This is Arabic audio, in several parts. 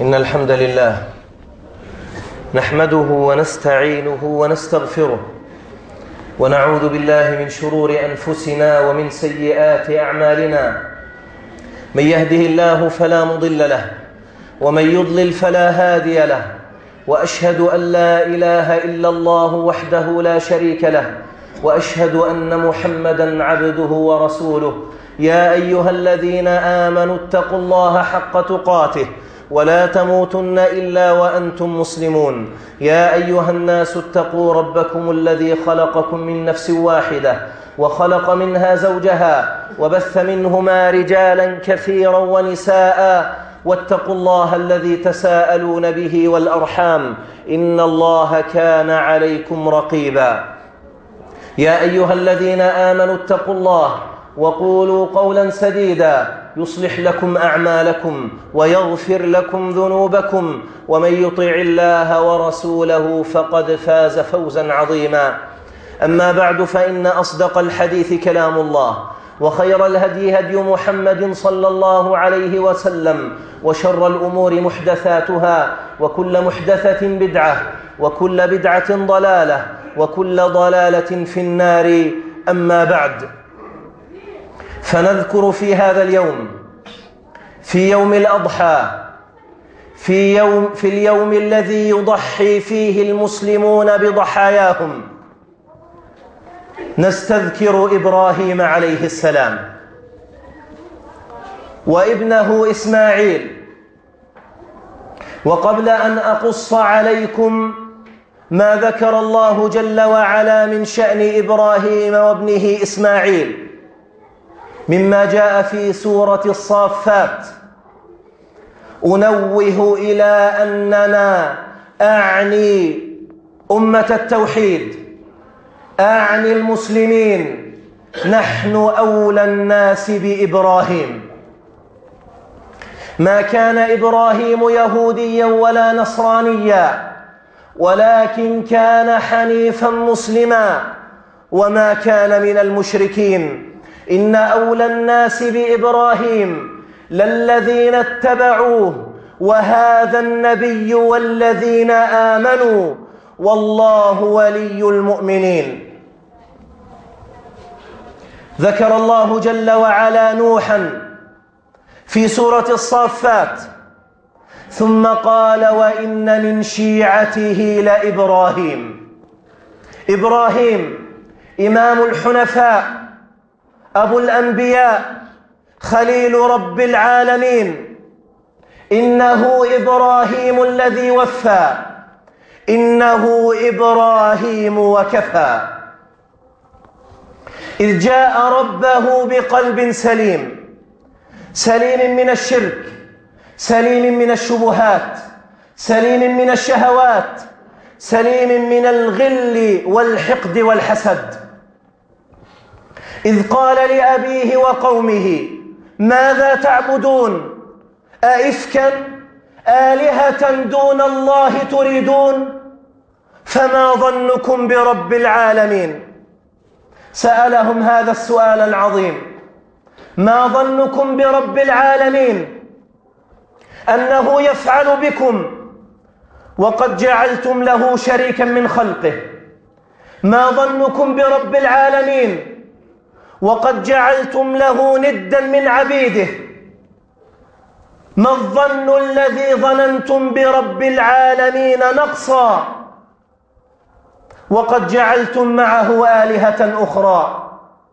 إن الحمد لله نحمده ونستعينه ونستغفره ونعوذ بالله من شرور أنفسنا ومن سيئات أعمالنا. من يهده الله فلا مضل له ومن يضلل فلا هادي له، وأشهد أن لا إله إلا الله وحده لا شريك له، وأشهد أن محمدًا عبده ورسوله. يا أيها الذين آمنوا اتقوا الله حق تقاته ولا تموتن إلا وأنتم مسلمون. يا أيها الناس اتقوا ربكم الذي خلقكم من نفس واحدة وخلق منها زوجها وبث منهما رجالا كثيرا ونساء، واتقوا الله الذي تساءلون به والأرحام إن الله كان عليكم رقيبا. يا أيها الذين آمنوا اتقوا الله وقولوا قولا سديدا يصلح لكم أعمالكم ويغفر لكم ذنوبكم، ومن يطع الله ورسوله فقد فاز فوزا عظيما. أما بعد، فإن أصدق الحديث كلام الله، وخير الهدي هدي محمد صلى الله عليه وسلم، وشر الأمور محدثاتها، وكل محدثة بدعة، وكل بدعة ضلالة، وكل ضلالة في النار. أما بعد، فنذكر في هذا اليوم، في يوم الأضحى، في اليوم الذي يضحي فيه المسلمون بضحاياهم، نستذكر إبراهيم عليه السلام وابنه إسماعيل. وقبل أن أقص عليكم ما ذكر الله جل وعلا من شأن إبراهيم وابنه إسماعيل مما جاء في سورة الصافات، أنوه إلى أننا أعني أمة التوحيد، أعني المسلمين، نحن أولى الناس بإبراهيم. ما كان إبراهيم يهوديا ولا نصرانيا، ولكن كان حنيفا مسلما وما كان من المشركين. إن أولى الناس بإبراهيم للذين اتبعوه وهذا النبي والذين آمنوا والله ولي المؤمنين. ذكر الله جل وعلا نوحا في سورة الصافات، ثم قال: وإن من شيعته لإبراهيم. إبراهيم إمام الحنفاء، أبو الأنبياء، خليل رب العالمين. إنه إبراهيم الذي وفى، إنه إبراهيم وكفى. إذ جاء ربه بقلب سليم، سليم من الشرك، سليم من الشبهات، سليم من الشهوات، سليم من الغل والحقد والحسد. إذ قال لأبيه وقومه: ماذا تعبدون؟ أئفكا آلهة دون الله تريدون؟ فما ظنكم برب العالمين؟ سألهم هذا السؤال العظيم: ما ظنكم برب العالمين أنه يفعل بكم وقد جعلتم له شريكا من خلقه؟ ما ظنكم برب العالمين وقد جعلتم له ندا من عبيده؟ ما الظن الذي ظننتم برب العالمين نقصا وقد جعلتم معه آلهة أخرى؟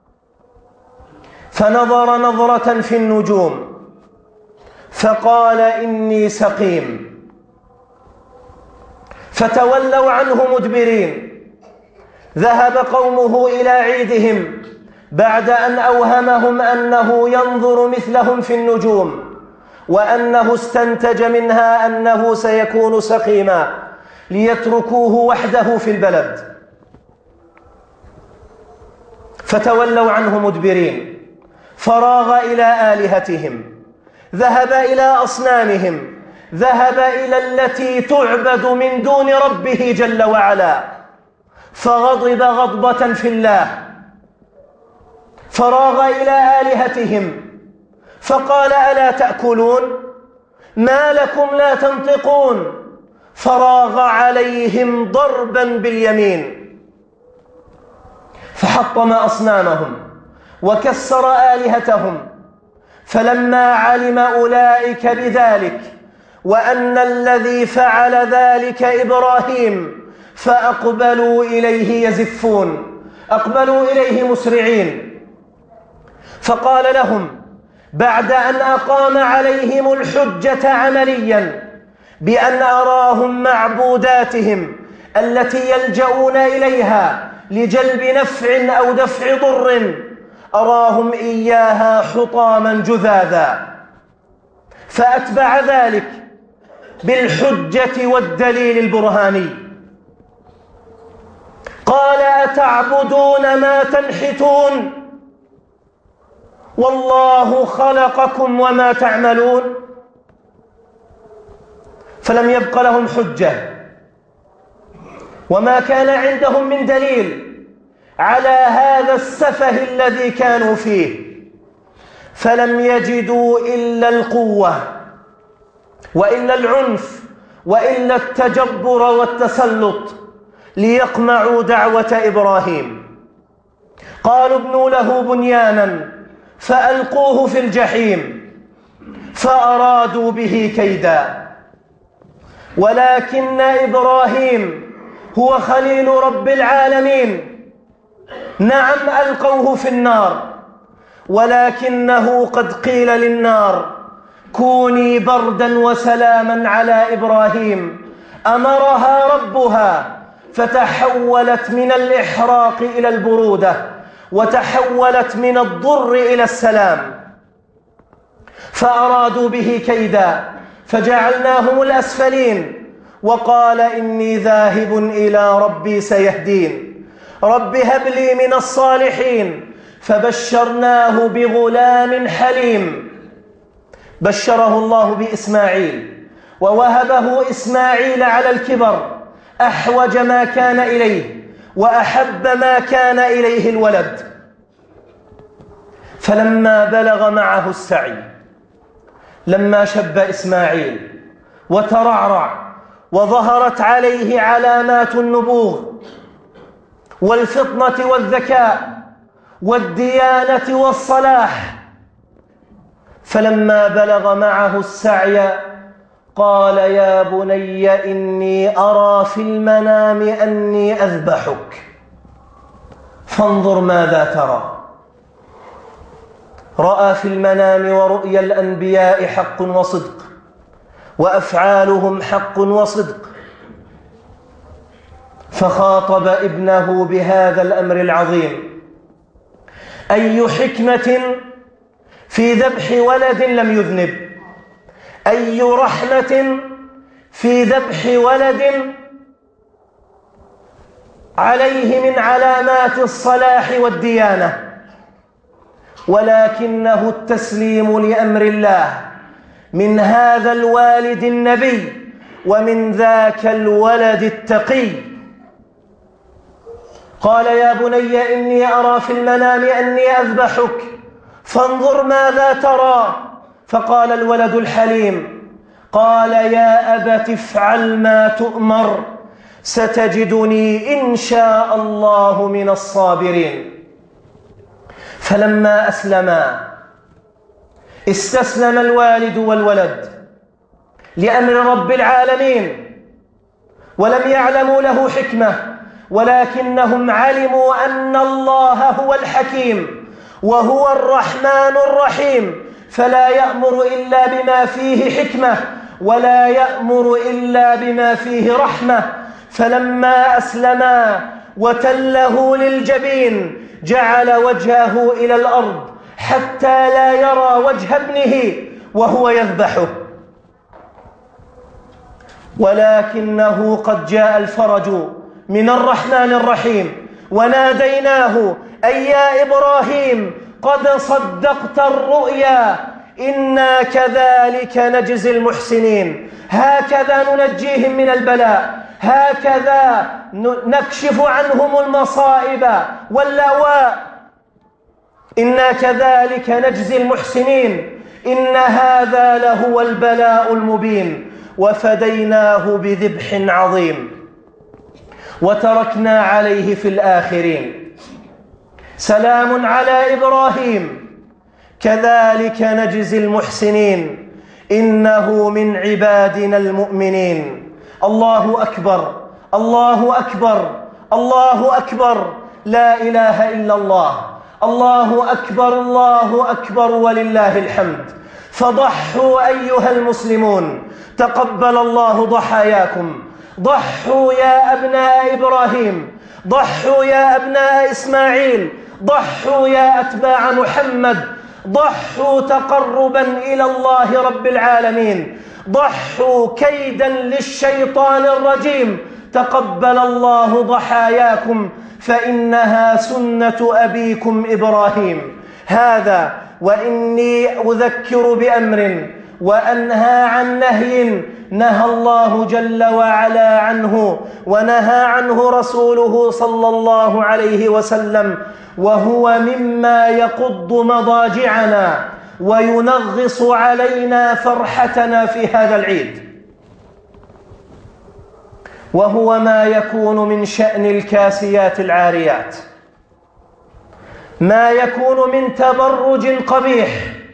فنظر نظرة في النجوم فقال: إني سقيم. فتولوا عنه مدبرين. ذهب قومه إلى عيدهم بعد أن أوهمهم أنه ينظر مثلهم في النجوم، وأنه استنتج منها أنه سيكون سقيما، ليتركوه وحده في البلد. فتولوا عنه مدبرين. فراغ إلى آلهتهم، ذهب إلى أصنامهم، ذهب إلى التي تعبد من دون ربه جل وعلا، فغضب غضبة في الله. فراغ إلى آلهتهم فقال: ألا تأكلون؟ ما لكم لا تنطقون؟ فراغ عليهم ضربا باليمين فحطم أصنامهم وكسر آلهتهم. فلما علم أولئك بذلك وأن الذي فعل ذلك إبراهيم فأقبلوا إليه يزفون، أقبلوا إليه مسرعين. فقال لهم بعد أن أقام عليهم الحجة عمليا بأن أراهم معبوداتهم التي يلجؤون إليها لجلب نفع أو دفع ضر، أراهم إياها حطاما جذاذا، فأتبع ذلك بالحجة والدليل البرهاني. قال أتعبدون ما تنحتون والله خلقكم وما تعملون. فلم يبق لهم حجة وما كان عندهم من دليل على هذا السفه الذي كانوا فيه، فلم يجدوا إلا القوة وإلا العنف وإلا التجبر والتسلط ليقمعوا دعوة إبراهيم. قالوا ابنوا له بنيانا فألقوه في الجحيم، فأرادوا به كيدا. ولكن إبراهيم هو خليل رب العالمين، نعم ألقوه في النار، ولكنه قد قيل للنار كوني بردا وسلاما على إبراهيم، أمرها ربها فتحولت من الإحراق إلى البرودة، وتحولت من الضر إلى السلام. فأرادوا به كيدا فجعلناهم الأسفلين، وقال إني ذاهب إلى ربي سيهدين، رب هب لي من الصالحين. فبشرناه بغلام حليم، بشره الله بإسماعيل، ووهبه إسماعيل على الكبر أحوج ما كان إليه وأحب ما كان إليه الولد. فلما بلغ معه السعي، لما شب إسماعيل وترعرع وظهرت عليه علامات النبوغ والفطنة والذكاء والديانة والصلاح، فلما بلغ معه السعي قال يا بني إني أرى في المنام أني أذبحك فانظر ماذا ترى. رأى في المنام ورؤيا الأنبياء حق وصدق، وأفعالهم حق وصدق، فخاطب ابنه بهذا الأمر العظيم: أي حكمة في ذبح ولد لم يذنب، أي رحمة في ذبح ولد عليه من علامات الصلاح والديانة، ولكنه التسليم لأمر الله من هذا الوالد النبي ومن ذاك الولد التقي. قال يا بني إني أرى في المنام أني أذبحك فانظر ماذا ترى. فقال الولد الحليم: قال يا أبت افعل ما تؤمر ستجدني إن شاء الله من الصابرين. فلما أسلما استسلم الوالد والولد لأمر رب العالمين، ولم يعلموا له حكمة، ولكنهم علموا أن الله هو الحكيم وهو الرحمن الرحيم، فلا يأمر إلا بما فيه حكمة ولا يأمر إلا بما فيه رحمة. فلما أسلما وتله للجبين جعل وجهه إلى الأرض حتى لا يرى وجه ابنه وهو يذبحه. ولكنه قد جاء الفرج من الرحمن الرحيم، وناديناه: أي يا إبراهيم قد صدقت الرؤيا إنا كذلك نجزي المحسنين، هكذا ننجيهم من البلاء، هكذا نكشف عنهم المصائب واللأواء، إنا كذلك نجزي المحسنين. إن هذا لهو البلاء المبين وفديناه بذبح عظيم وتركنا عليه في الآخرين. سلام على إبراهيم كذلك نجزي المحسنين إنه من عبادنا المؤمنين. الله أكبر الله أكبر الله أكبر، لا إله إلا الله، الله أكبر الله أكبر ولله الحمد. فضحوا أيها المسلمون، تقبل الله ضحاياكم. ضحوا يا أبناء إبراهيم، ضحوا يا أبناء إسماعيل، ضحوا يا أتباع محمد، ضحوا تقربا إلى الله رب العالمين، ضحوا كيدا للشيطان الرجيم. تقبل الله ضحاياكم فإنها سنة أبيكم إبراهيم. هذا وإني أذكر بأمر وأنهى عن نهي نهى الله جل وعلا عنه ونهى عنه رسوله صلى الله عليه وسلم، وهو مما يقض مضاجعنا وينغص علينا فرحتنا في هذا العيد، وهو ما يكون من شأن الكاسيات العاريات، ما يكون من تبرج قبيح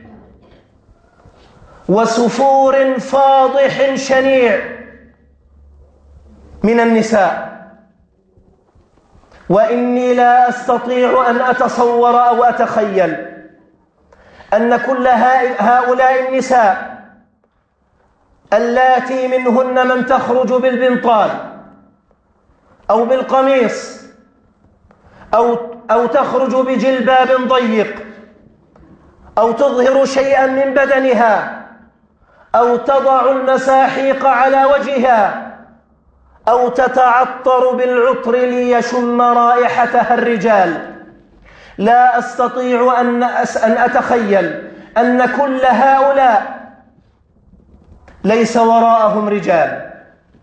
وسفور فاضح شنيع من النساء. وإني لا أستطيع أن أتصور أو أتخيل أن كل هؤلاء النساء اللاتي منهن من تخرج بالبنطال أو بالقميص أو تخرج بجلباب ضيق أو تظهر شيئا من بدنها أو تضع المساحيق على وجهها أو تتعطر بالعطر ليشم رائحتها الرجال، لا أستطيع أن أتخيل أن كل هؤلاء ليس وراءهم رجال،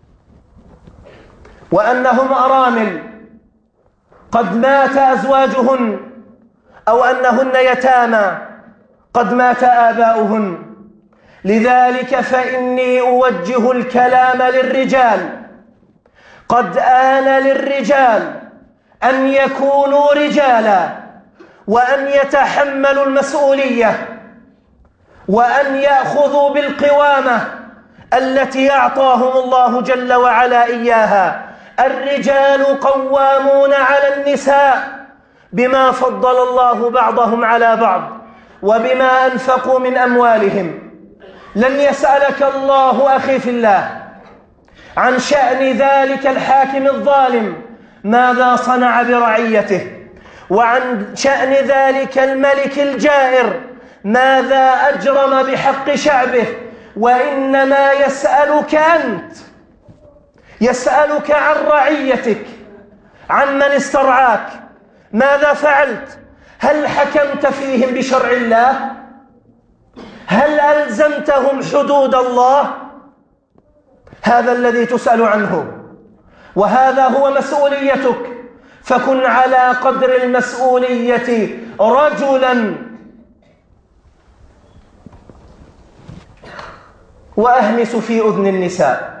وأنهم أرامل قد مات أزواجهن، أو أنهن يتامى قد مات آباؤهن. لذلك فإني أوجه الكلام للرجال، قد آن للرجال أن يكونوا رجالا وأن يتحملوا المسؤولية وأن يأخذوا بالقوامة التي أعطاهم الله جل وعلا إياها. الرجال قوامون على النساء بما فضل الله بعضهم على بعض وبما أنفقوا من أموالهم. لن يسألك الله أخي في الله عن شأن ذلك الحاكم الظالم ماذا صنع برعيته، وعن شأن ذلك الملك الجائر ماذا أجرم بحق شعبه، وإنما يسألك أنت، يسألك عن رعيتك، عن من استرعاك، ماذا فعلت؟ هل حكمت فيهم بشرع الله؟ هل ألزمتهم حدود الله؟ هذا الذي تسأل عنه، وهذا هو مسؤوليتك، فكن على قدر المسؤولية رجلا. وأهمس في أذن النساء،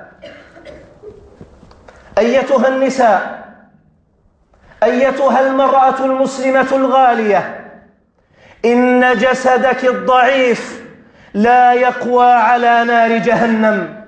أيتها النساء، أيتها المرأة المسلمة الغالية، إن جسدك الضعيف لا يقوى على نار جهنم.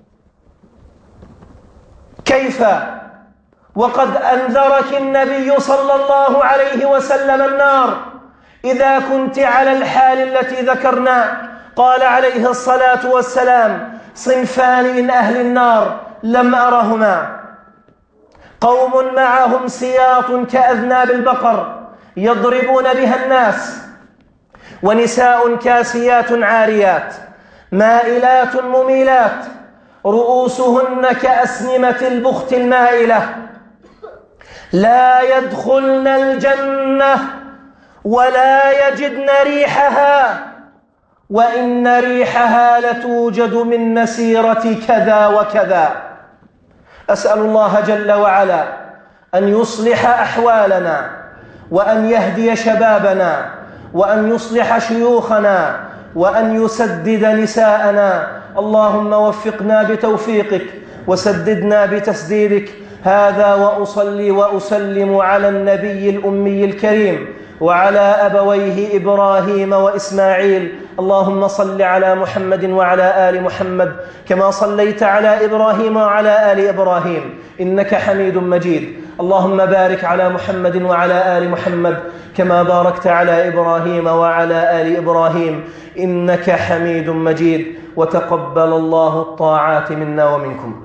كيف وقد أنذرك النبي صلى الله عليه وسلم النار إذا كنت على الحال التي ذكرنا. قال عليه الصلاة والسلام: صنفان من أهل النار لم أرهما، قوم معهم سياط كأذناب البقر يضربون بها الناس، ونساء كاسيات عاريات مائلات مميلات رؤوسهن كأسنمة البخت المائلة، لا يدخلن الجنة ولا يجدن ريحها، وإن ريحها لتوجد من مسيرة كذا وكذا. أسأل الله جل وعلا أن يصلح أحوالنا، وأن يهدي شبابنا، وأن يصلح شيوخنا، وأن يسدد نساءنا. اللهم وفقنا بتوفيقك وسددنا بتسديدك. هذا وأصلي وأسلم على النبي الأمي الكريم وعلى أبويه إبراهيم وإسماعيل. اللهم صل على محمد وعلى آل محمد كما صليت على إبراهيم وعلى آل إبراهيم إنك حميد مجيد. اللهم بارك على محمد وعلى آل محمد كما باركت على إبراهيم وعلى آل إبراهيم إنك حميد مجيد. وتقبل الله الطاعات منا ومنكم.